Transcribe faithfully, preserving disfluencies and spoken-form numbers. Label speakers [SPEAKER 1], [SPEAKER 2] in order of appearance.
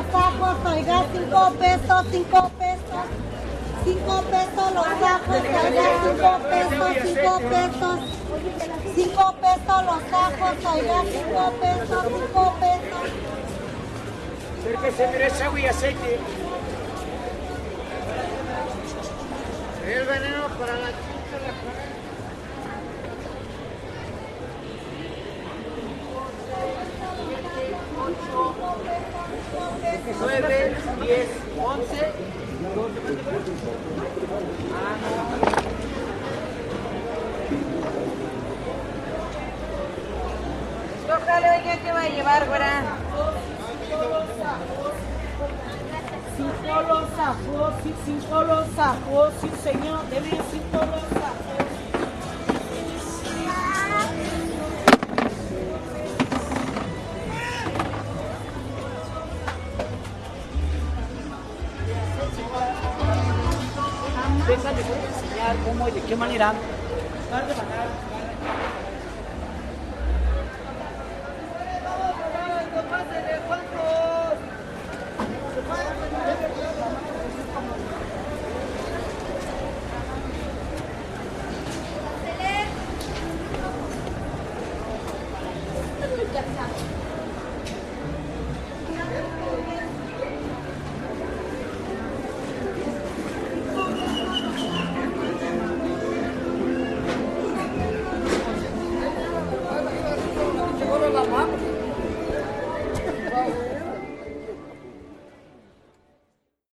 [SPEAKER 1] los ajos, oiga, cinco pesos, cinco pesos. Cinco pesos los ajos, oiga, cinco pesos, cinco pesos. Cinco pesos los ajos, oiga, cinco pesos, cinco pesos.
[SPEAKER 2] Acérquese, mire, es agua y aceite. El veneno para la chica, la cara. nueve, diez, once, doce. Ah, no.
[SPEAKER 3] Tócale, oiga, ¿qué va a llevar, güera?
[SPEAKER 1] Cinco los ajos, sí, cinco los ajos, sí señor, deme cinco los ajos.
[SPEAKER 2] Venga, les voy a enseñar cómo y de qué manera.